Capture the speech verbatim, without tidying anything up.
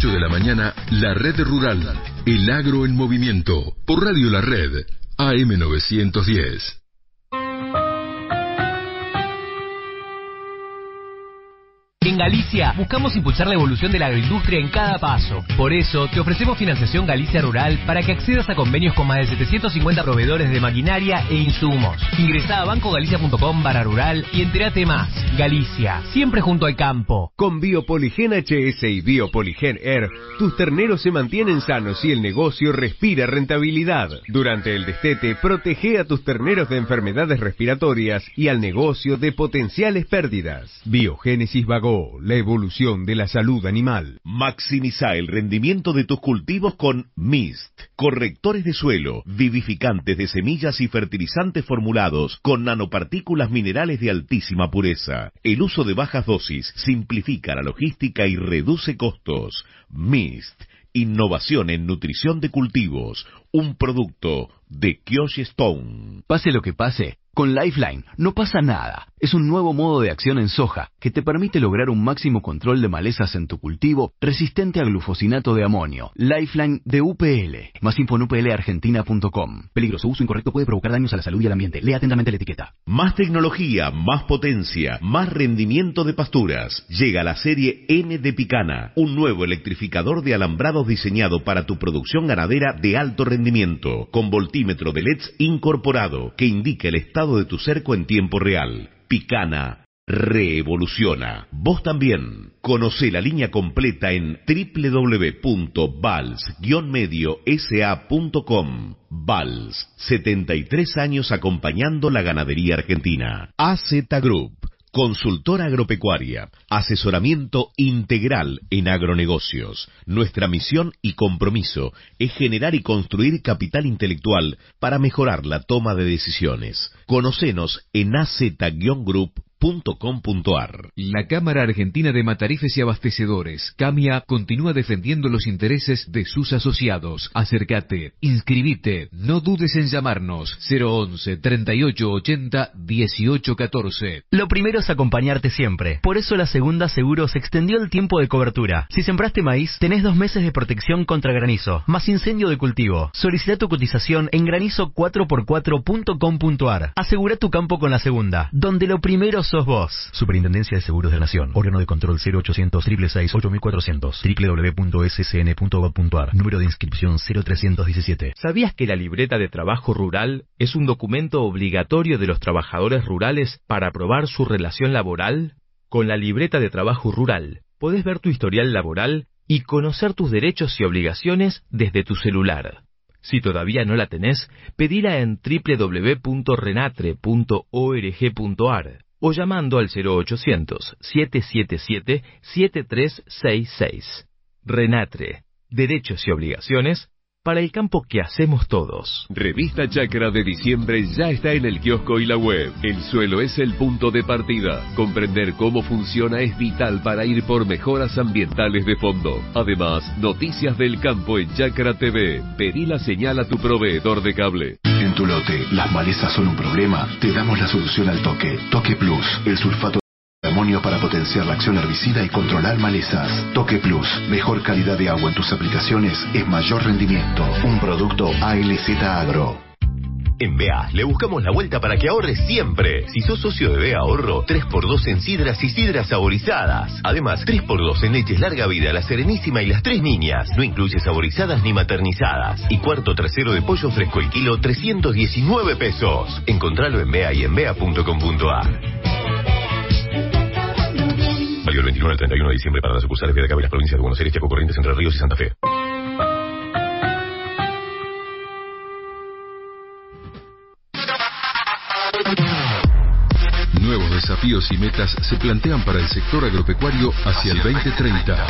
ocho de la mañana, La Red Rural, el agro en movimiento, por Radio La Red, A M novecientos diez. En Galicia buscamos impulsar la evolución de la agroindustria en cada paso. Por eso te ofrecemos financiación Galicia Rural para que accedas a convenios con más de setecientos cincuenta proveedores de maquinaria e insumos. Ingresá a bancogalicia punto com barra rural y entérate más. Galicia, siempre junto al campo. Con Biopoligen H S y Biopoligen Air, tus terneros se mantienen sanos y el negocio respira rentabilidad. Durante el destete, protege a tus terneros de enfermedades respiratorias y al negocio de potenciales pérdidas. Biogénesis Vago, la evolución de la salud animal. Maximiza el rendimiento de tus cultivos con Mist. Correctores de suelo, vivificantes de semillas y fertilizantes formulados con nanopartículas minerales de altísima pureza. El uso de bajas dosis simplifica la logística y reduce costos. Mist. Innovación en nutrición de cultivos. Un producto de Kyoshi Stone. Pase lo que pase, con Lifeline no pasa nada. Es un nuevo modo de acción en soja que te permite lograr un máximo control de malezas en tu cultivo resistente a glufosinato de amonio. Lifeline de U P L. Más info en u p l argentina punto com. Peligroso uso incorrecto puede provocar daños a la salud y al ambiente. Lea atentamente la etiqueta. Más tecnología, más potencia, más rendimiento de pasturas. Llega la serie N de Picana, un nuevo electrificador de alambrados diseñado para tu producción ganadera de alto rendimiento, con voltímetro de L E Ds incorporado que indica el estado de tu cerco en tiempo real. Picana reevoluciona. Vos también. Conocé la línea completa en doble u doble u doble u punto vals guion medio s a punto com. Vals, setenta y tres años acompañando la ganadería argentina. A Z Group, consultora agropecuaria, asesoramiento integral en agronegocios. Nuestra misión y compromiso es generar y construir capital intelectual para mejorar la toma de decisiones. Conocenos en a z guion group punto com punto a r. La Cámara Argentina de Matarifes y Abastecedores, CAMIA, continúa defendiendo los intereses de sus asociados. Acércate, inscribite, no dudes en llamarnos. cero once, treinta y ocho ochenta, dieciocho catorce. Lo primero es acompañarte siempre. Por eso la Segunda Seguros extendió el tiempo de cobertura. Si sembraste maíz, tenés dos meses de protección contra granizo, más incendio de cultivo. Solicita tu cotización en granizo cuatro por cuatro punto com punto a r. Asegura tu campo con la Segunda, donde lo primero sos vos. Superintendencia de Seguros de la Nación. Órgano de control cero ochocientos, seiscientos sesenta y seis, ocho mil cuatrocientos. doble u doble u doble u punto s c n punto gov punto a r. Número de inscripción cero trescientos diecisiete. ¿Sabías que la libreta de trabajo rural es un documento obligatorio de los trabajadores rurales para probar su relación laboral? Con la libreta de trabajo rural podés ver tu historial laboral y conocer tus derechos y obligaciones desde tu celular. Si todavía no la tenés, pedila en doble u doble u doble u punto renatre punto org punto a r o llamando al cero ochocientos, siete siete siete, siete tres seis seis. Renatre, derechos y obligaciones para el campo que hacemos todos. Revista Chacra de diciembre ya está en el kiosco y la web. El suelo es el punto de partida. Comprender cómo funciona es vital para ir por mejoras ambientales de fondo. Además, noticias del campo en Chacra T V. Pedí la señal a tu proveedor de cable. En tu lote, las malezas son un problema. Te damos la solución al toque. Toque Plus, el sulfato de amonio para potenciar la acción herbicida y controlar malezas. Toque Plus, mejor calidad de agua en tus aplicaciones es mayor rendimiento. Un producto A L Z Agro. En B A le buscamos la vuelta para que ahorres siempre. Si sos socio de B A Ahorro, tres por dos en sidras y sidras saborizadas. Además, tres por dos en leches larga vida, la Serenísima y las tres niñas. No incluye saborizadas ni maternizadas. Y cuarto trasero de pollo fresco el kilo, trescientos diecinueve pesos. Encontralo en B A y en B A punto com punto a r. Válido el veintiuno al treinta y uno de diciembre para las sucursales de acá y las provincias de Buenos Aires, Chaco, Corrientes, Entre Ríos y Santa Fe. Nuevos desafíos y metas se plantean para el sector agropecuario hacia el veinte treinta.